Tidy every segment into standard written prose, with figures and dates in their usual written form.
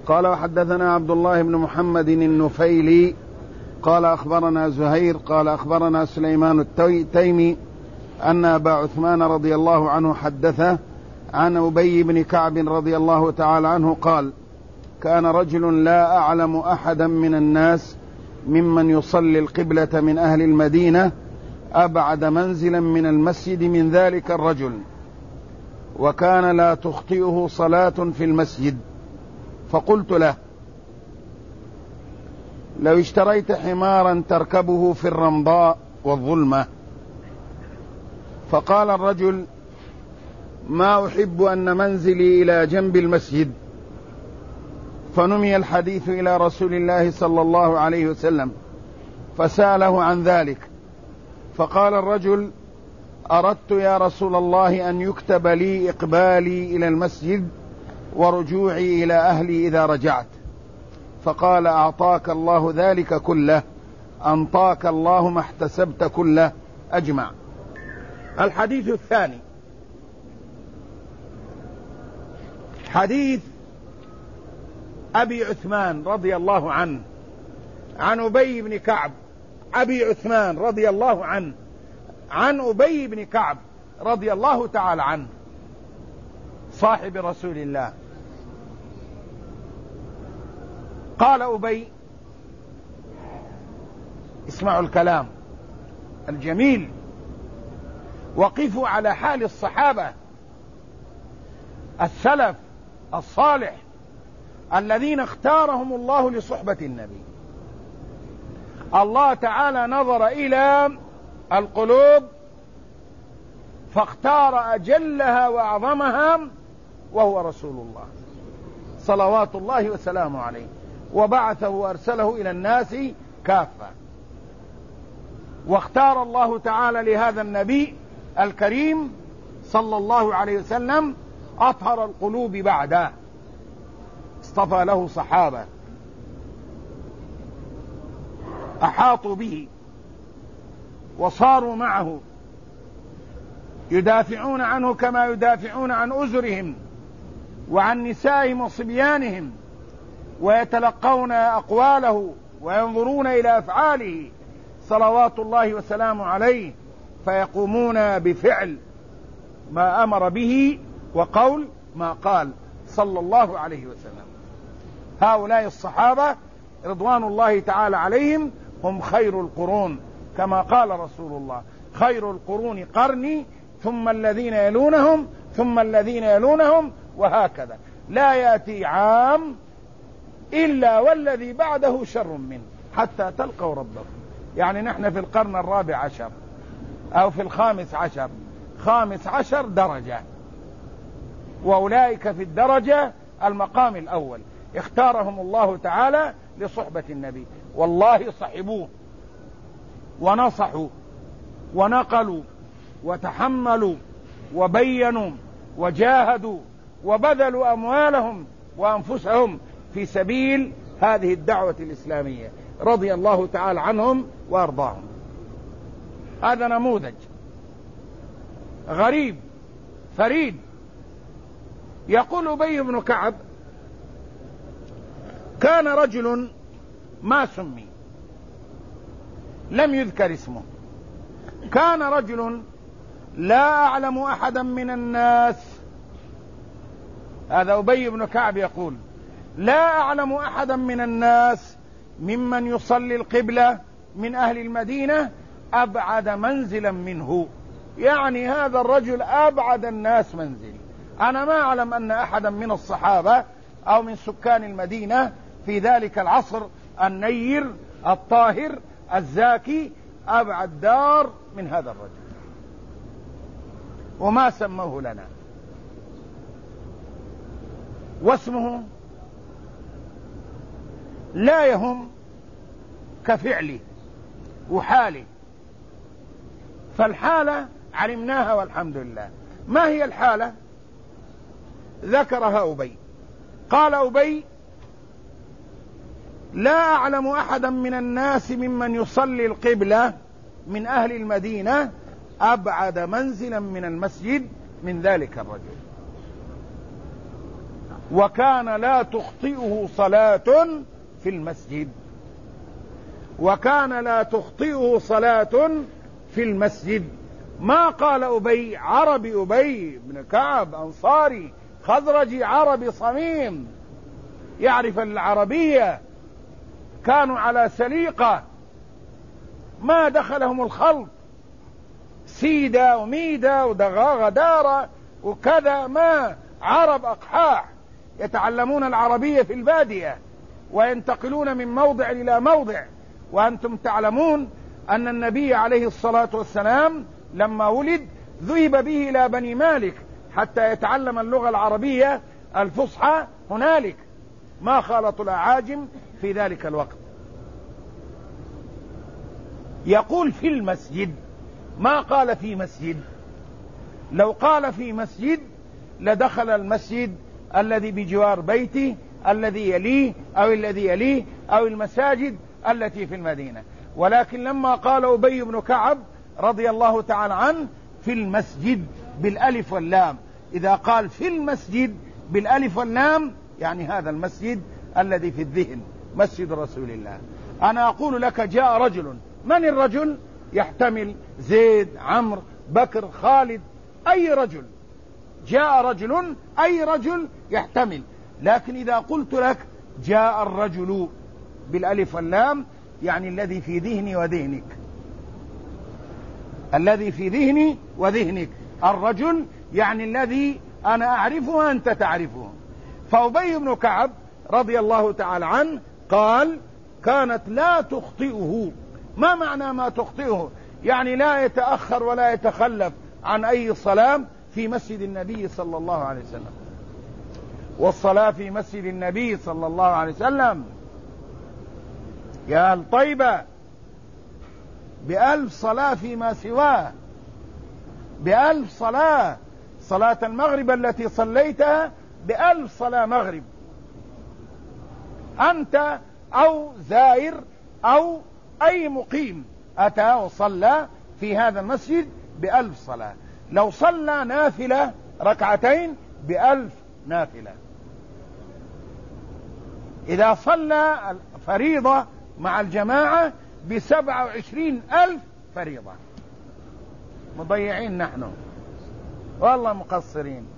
قال وحدثنا عبد الله بن محمد النفيلي قال أخبرنا زهير قال أخبرنا سليمان التيمي أن أبا عثمان رضي الله عنه حدثه عن أبي بن كعب رضي الله تعالى عنه قال كان رجل لا أعلم أحدا من الناس ممن يصلي القبلة من أهل المدينة أبعد منزلا من المسجد من ذلك الرجل، وكان لا تخطئه صلاة في المسجد. فقلت له لو اشتريت حمارا تركبه في الرمضاء والظلمة. فقال الرجل ما أحب أن منزلي إلى جنب المسجد. فنمي الحديث إلى رسول الله صلى الله عليه وسلم فسأله عن ذلك، فقال الرجل أردت يا رسول الله أن يكتب لي إقبالي إلى المسجد ورجوعي إلى أهلي إذا رجعت. فقال أعطاك الله ذلك كله، أنطاك الله ما احتسبت كله أجمع. الحديث الثاني حديث أبي عثمان رضي الله عنه عن أبي بن كعب. أبي عثمان رضي الله عنه عن أبي بن كعب رضي الله تعالى عنه صاحب رسول الله. قال أبي، اسمعوا الكلام الجميل، وقفوا على حال الصحابة السلف الصالح الذين اختارهم الله لصحبة النبي. الله تعالى نظر إلى القلوب فاختار أجلها وأعظمها وهو رسول الله صلوات الله وسلامه عليه، وبعثه وأرسله إلى الناس كافة. واختار الله تعالى لهذا النبي الكريم صلى الله عليه وسلم أطهر القلوب بعده، اصطفى له صحابة أحاطوا به وصاروا معه يدافعون عنه كما يدافعون عن أزرهم وعن نسائهم وصبيانهم، ويتلقون أقواله وينظرون إلى أفعاله صلوات الله وسلامه عليه، فيقومون بفعل ما أمر به وقول ما قال صلى الله عليه وسلم. هؤلاء الصحابة رضوان الله تعالى عليهم هم خير القرون، كما قال رسول الله خير القرون قرني ثم الذين يلونهم ثم الذين يلونهم، وهكذا لا يأتي عام إلا والذي بعده شر منه حتى تلقوا ربكم. يعني نحن في القرن الرابع عشر أو في الخامس عشر، 15 درجة، وأولئك في الدرجة المقام الأول اختارهم الله تعالى لصحبة النبي. والله صحبوه ونصحوا ونقلوا وتحملوا وبينوا وجاهدوا وبذلوا أموالهم وأنفسهم في سبيل هذه الدعوة الإسلامية، رضي الله تعالى عنهم وأرضاهم. هذا نموذج غريب فريد. يقول أبي بن كعب كان رجل ما سمي، لم يذكر اسمه، كان رجل لا أعلم أحدا من الناس. هذا أبي بن كعب يقول لا أعلم أحدا من الناس ممن يصلي القبلة من أهل المدينة أبعد منزلا منه. يعني هذا الرجل أبعد الناس منزلي. أنا ما أعلم أن أحدا من الصحابة أو من سكان المدينة في ذلك العصر النير الطاهر الزاكي أبعد دار من هذا الرجل، وما سموه لنا. واسمه لا يهم كفعله وحاله، فالحالة علمناها والحمد لله. ما هي الحالة؟ ذكرها أبي. قال أبي لا أعلم أحدا من الناس ممن يصلي القبلة من أهل المدينة أبعد منزلا من المسجد من ذلك الرجل. وكان لا تخطئه صلاة في المسجد، وكان لا تخطئه صلاة في المسجد. ما قال أبي، عربي أبي بن كعب أنصاري خزرجي عربي صميم يعرف العربية، كانوا على سليقة ما دخلهم الخلط، سيدة وميدة ودغاغة دارة وكذا، ما عرب أقحاح يتعلمون العربية في البادية وينتقلون من موضع إلى موضع. وأنتم تعلمون أن النبي عليه الصلاة والسلام لما ولد ذهب به إلى بني مالك حتى يتعلم اللغة العربية الفصحى هنالك، ما خالطوا الأعاجم في ذلك الوقت. يقول في المسجد، ما قال في مسجد. لو قال في مسجد لدخل المسجد الذي بجوار بيته، الذي يليه أو الذي يليه، أو المساجد التي في المدينة. ولكن لما قال أبي بن كعب رضي الله تعالى عنه في المسجد بالألف واللام، إذا قال في المسجد بالألف واللام يعني هذا المسجد الذي في الذهن، مسجد رسول الله. أنا أقول لك جاء رجل، من الرجل؟ يحتمل زيد، عمرو، بكر، خالد، أي رجل. جاء رجل، أي رجل يحتمل. لكن إذا قلت لك جاء الرجل بالألف واللام يعني الذي في ذهني وذهنك، الذي في ذهني وذهنك. الرجل يعني الذي أنا أعرفه وأنت تعرفه. فأبي بن كعب رضي الله تعالى عنه قال كانت لا تخطئه. ما معنى ما تخطئه؟ يعني لا يتأخر ولا يتخلف عن أي صلاة في مسجد النبي صلى الله عليه وسلم. والصلاة في مسجد النبي صلى الله عليه وسلم يا أهل طيبة ب1000 صلاة فيما سواه، ب1000 صلاة. صلاة المغرب التي صليتها ب1000 صلاة مغرب، أنت أو زائر أو أي مقيم أتى وصلى في هذا المسجد ب1000 صلاة. لو صلى نافلة ركعتين ب1000 نافلة. إذا صلى فريضة مع الجماعة ب27,000 فريضة. مضيعين نحن والله، مقصرين.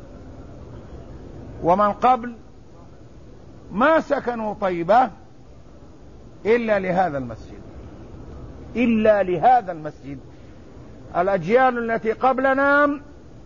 ومن قبل ما سكنوا طيبة إلا لهذا المسجد، إلا لهذا المسجد. الأجيال التي قبلنا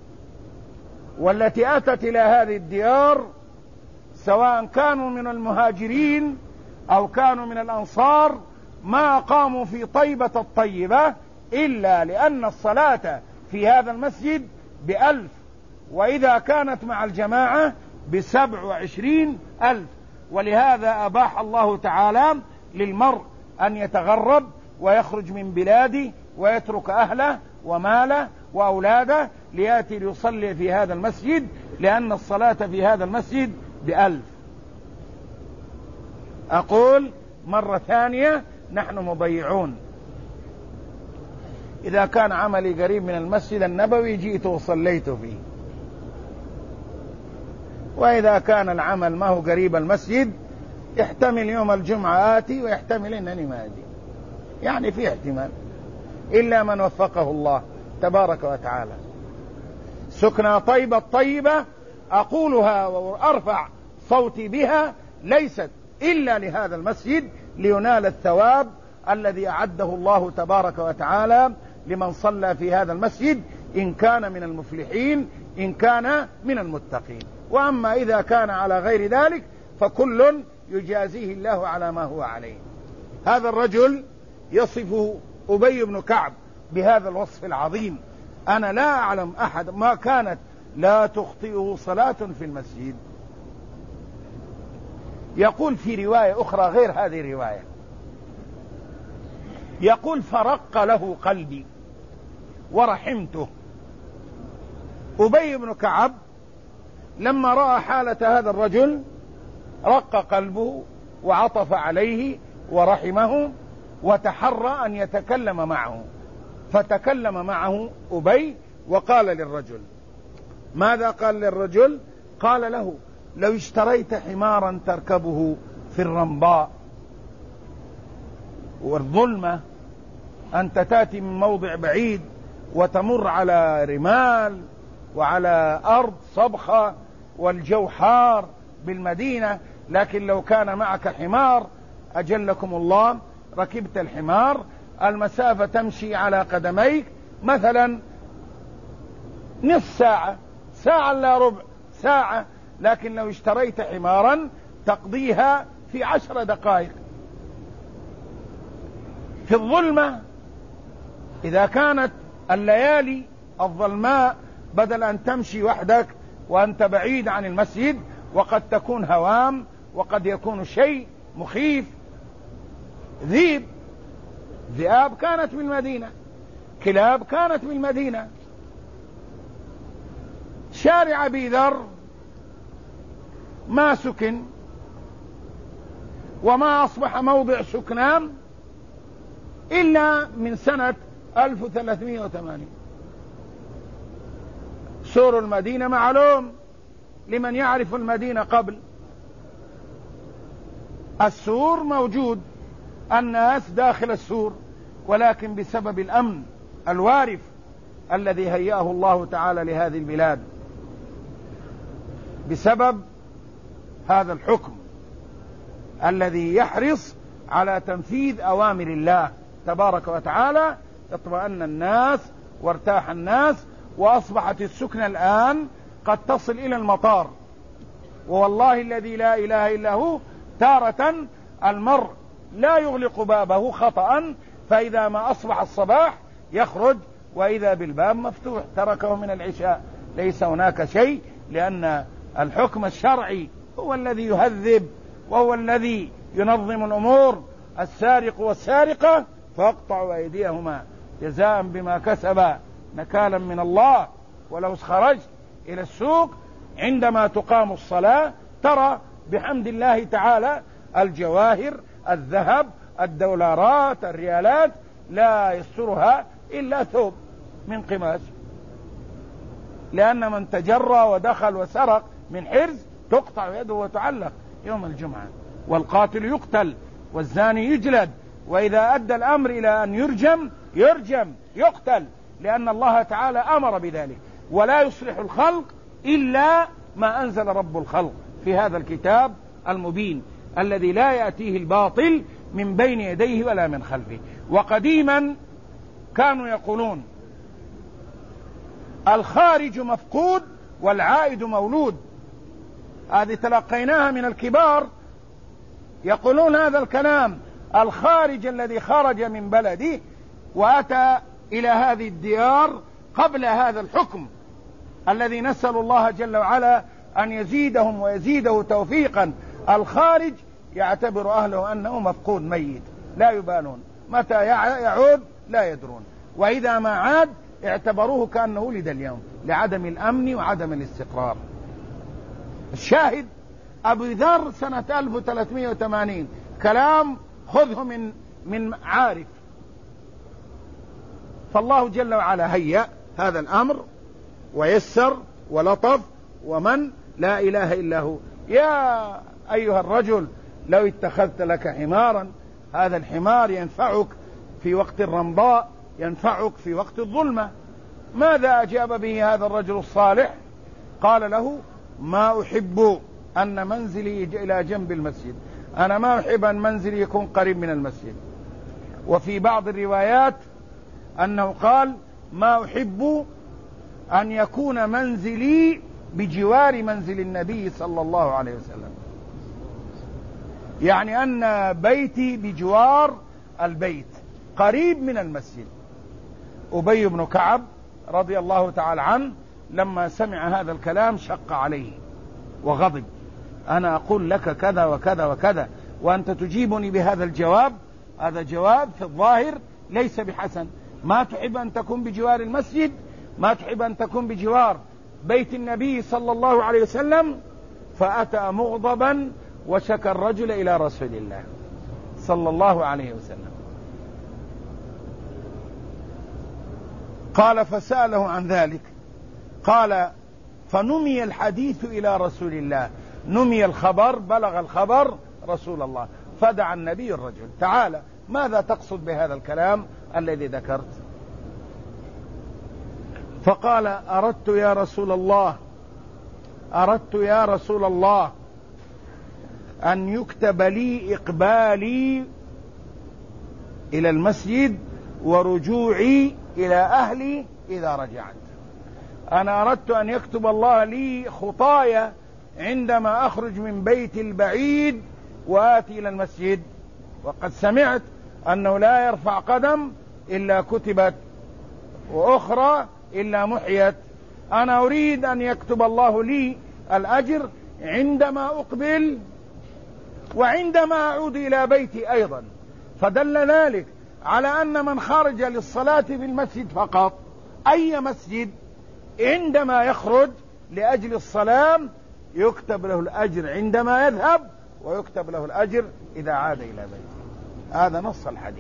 والتي أتت إلى هذه الديار سواء كانوا من المهاجرين أو كانوا من الأنصار ما قاموا في طيبة الطيبة إلا لأن الصلاة في هذا المسجد ب1000، وإذا كانت مع الجماعة ب27,000. ولهذا أباح الله تعالى للمرء أن يتغرب ويخرج من بلاده ويترك أهله وماله وأولاده ليأتي ليصلي في هذا المسجد، لأن الصلاة في هذا المسجد ب1000. أقول مرة ثانية نحن مضيعون. إذا كان عملي قريب من المسجد النبوي جئت وصليت فيه، وإذا كان العمل ما هو قريب المسجد يحتمل يوم الجمعة آتي ويحتمل أنني ما أجي، يعني في احتمال، إلا من وفقه الله تبارك وتعالى. سكنى طيبة الطيبة أقولها وأرفع صوتي بها ليست إلا لهذا المسجد لينال الثواب الذي أعده الله تبارك وتعالى لمن صلى في هذا المسجد، إن كان من المفلحين إن كان من المتقين. وأما إذا كان على غير ذلك فكل يجازيه الله على ما هو عليه. هذا الرجل يصف أبي بن كعب بهذا الوصف العظيم. أنا لا أعلم أحد ما كانت لا تخطئه صلاة في المسجد. يقول في رواية أخرى غير هذه الرواية، يقول فرق له قلبي ورحمته. أبي بن كعب لما رأى حالة هذا الرجل رق قلبه وعطف عليه ورحمه وتحرى أن يتكلم معه، فتكلم معه أبي وقال للرجل، ماذا قال للرجل؟ قال له لو اشتريت حمارا تركبه في الرمضاء، والظلمة أنت تأتي من موضع بعيد وتمر على رمال وعلى أرض صبخة والجو حار بالمدينة، لكن لو كان معك حمار أجلكم الله، ركبت الحمار، المسافة تمشي على قدميك مثلا نصف ساعة، ساعة لا ربع ساعة، لكن لو اشتريت حمارا تقضيها في 10 دقائق. في الظلمة إذا كانت الليالي الظلماء، بدل أن تمشي وحدك وأنت بعيد عن المسجد، وقد تكون هوام وقد يكون شيء مخيف، ذئاب كانت بالمدينة، كلاب كانت بالمدينة. شارع أبي ذر ما سكن وما أصبح موضع سكنان إلا من سنة 1380. سور المدينة معلوم لمن يعرف المدينة قبل. السور موجود، الناس داخل السور، ولكن بسبب الأمن الوارف الذي هيأه الله تعالى لهذه البلاد، بسبب هذا الحكم الذي يحرص على تنفيذ أوامر الله تبارك وتعالى، اطمأن الناس وارتاح الناس، وأصبحت السكنة الآن قد تصل إلى المطار. ووالله الذي لا إله إلا هو، تارة المرء لا يغلق بابه خطأ، فإذا ما أصبح الصباح يخرج وإذا بالباب مفتوح، تركه من العشاء، ليس هناك شيء، لأن الحكم الشرعي هو الذي يهذب وهو الذي ينظم الأمور. السارق والسارقة فاقطعوا أيديهما جزاء بما كسبا نكالا من الله. ولو خرجت إلى السوق عندما تقام الصلاة ترى بحمد الله تعالى الجواهر، الذهب، الدولارات، الريالات، لا يسترها إلا ثوب من قماش، لأن من تجرى ودخل وسرق من حرز تقطع يده وتعلق يوم الجمعة، والقاتل يقتل والزاني يجلد، وإذا أدى الأمر إلى أن يرجم يقتل، لأن الله تعالى أمر بذلك. ولا يصلح الخلق إلا ما أنزل رب الخلق في هذا الكتاب المبين الذي لا يأتيه الباطل من بين يديه ولا من خلفه. وقديما كانوا يقولون الخارج مفقود والعائد مولود، هذه تلقيناها من الكبار يقولون هذا الكلام. الخارج الذي خرج من بلده وأتى إلى هذه الديار قبل هذا الحكم الذي نسأل الله جل وعلا أن يزيدهم ويزيده توفيقا. الخارج يعتبر أهله أنه مفقود ميت، لا يبالون، متى يعود لا يدرون، وإذا ما عاد اعتبروه كأنه ولد اليوم، لعدم الأمن وعدم الاستقرار. الشاهد أبو ذر سنة 1380 كلام خذه من عارف. فالله جل وعلا هيأ هذا الأمر ويسر ولطف، ومن لا إله إلا هو. يا أيها الرجل لو اتخذت لك حمارا، هذا الحمار ينفعك في وقت الرمضاء، ينفعك في وقت الظلمة. ماذا أجاب به هذا الرجل الصالح؟ قال له ما أحب أن منزلي إلى جنب المسجد، أنا ما أحب أن منزلي يكون قريب من المسجد. وفي بعض الروايات أنه قال ما أحب أن يكون منزلي بجوار منزل النبي صلى الله عليه وسلم، يعني أن بيتي بجوار البيت قريب من المسجد. أبي بن كعب رضي الله تعالى عنه لما سمع هذا الكلام شق عليه وغضب، أنا أقول لك كذا وكذا وكذا وأنت تجيبني بهذا الجواب، هذا جواب في الظاهر ليس بحسن. ما تحب أن تكون بجوار المسجد، ما تحب أن تكون بجوار بيت النبي صلى الله عليه وسلم. فأتى مغضبا وشكى الرجل إلى رسول الله صلى الله عليه وسلم. قال فسأله عن ذلك، قال فنمي الحديث إلى رسول الله، نمي الخبر، بلغ الخبر رسول الله، فدعا النبي الرجل: تعالى، ماذا تقصد بهذا الكلام الذي ذكرت؟ فقال: أردت يا رسول الله أن يكتب لي إقبالي إلى المسجد ورجوعي إلى أهلي إذا رجعت. أنا أردت أن يكتب الله لي خطايا عندما أخرج من بيتي البعيد وآتي إلى المسجد، وقد سمعت أنه لا يرفع قدم إلا كتبت، وأخرى إلا محيت. أنا أريد أن يكتب الله لي الأجر عندما أقبل وعندما أعود إلى بيتي أيضا. فدل ذلك على أن من خرج للصلاة في المسجد فقط، أي مسجد، عندما يخرج لأجل الصلاة يكتب له الأجر عندما يذهب، ويكتب له الأجر إذا عاد إلى بيته. هذا نص الحديث.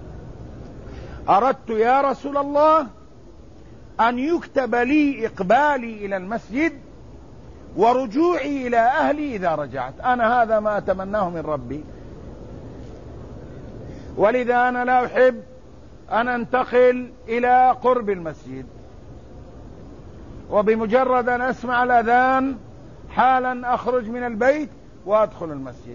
أردت يا رسول الله أن يكتب لي إقبالي إلى المسجد ورجوعي إلى أهلي إذا رجعت. أنا هذا ما أتمناه من ربي، ولذا أنا لا أحب أن أنتقل إلى قرب المسجد، وبمجرد أن أسمع الأذان حالا أخرج من البيت وأدخل المسجد.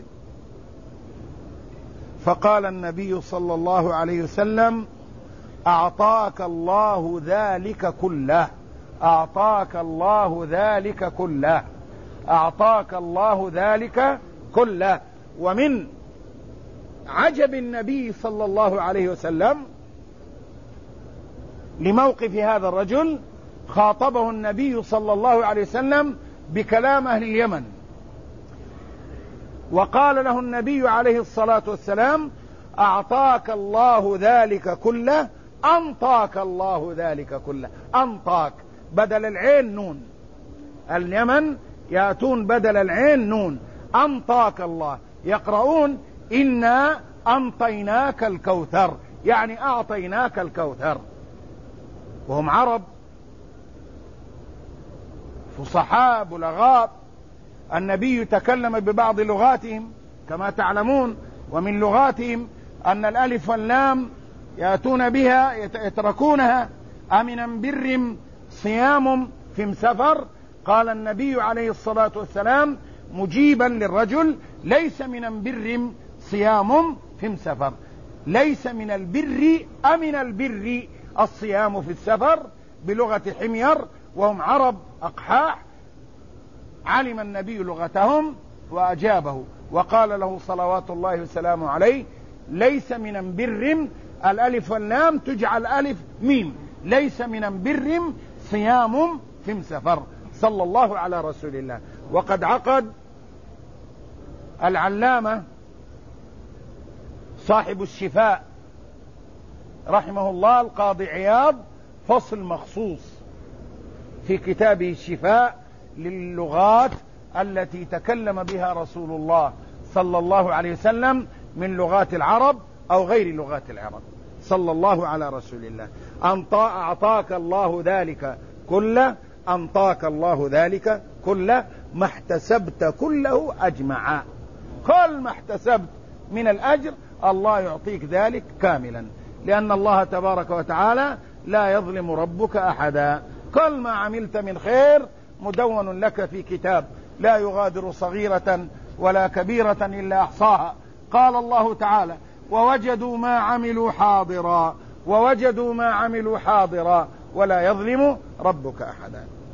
فقال النبي صلى الله عليه وسلم: أعطاك الله ذلك كله، أعطاك الله ذلك كله، أعطاك الله ذلك كله. ومن عجب النبي صلى الله عليه وسلم لموقف هذا الرجل، خاطبه النبي صلى الله عليه وسلم بكلام أهل اليمن، وقال له النبي عليه الصلاة والسلام: أعطاك الله ذلك كله، أنطاك الله ذلك كله. أنطاك بدل العين نون، اليمن يأتون بدل العين نون. أنطاك الله، يقرؤون: إنا أنطيناك الكوثر، يعني أعطيناك الكوثر. وهم عرب فصحاء بلغاء، النبي تكلم ببعض لغاتهم كما تعلمون، ومن لغاتهم أن الألف واللام يأتون بها يتركونها: أمن بر صيام في سفر. قال النبي عليه الصلاة والسلام مجيبا للرجل: ليس من بر صيام في سفر، ليس من البر أمن البر الصيام في السفر، بلغة حمير، وهم عرب أقحاح. علم النبي لغتهم وأجابه، وقال له صلوات الله وسلامه عليه: ليس من بر، الألف واللام تجعل ألف ميم، ليس من بر صيام في سفر، صلى الله على رسول الله. وقد عقد العلامة صاحب الشفاء رحمه الله القاضي عياض فصل مخصوص في كتابه الشفاء للغات التي تكلم بها رسول الله صلى الله عليه وسلم من لغات العرب أو غير لغات العرب، صلى الله على رسول الله. أعطاك الله ذلك كله، أنطاك الله ذلك كله، ما احتسبت كله أجمعا. كل ما احتسبت من الأجر الله يعطيك ذلك كاملا، لأن الله تبارك وتعالى لا يظلم ربك أحدا. كل ما عملت من خير مدون لك في كتاب لا يغادر صغيرة ولا كبيرة إلا أحصاها. قال الله تعالى: ووجدوا ما عملوا حاضرا، ووجدوا ما عملوا حاضرا ولا يظلم ربك أحدا.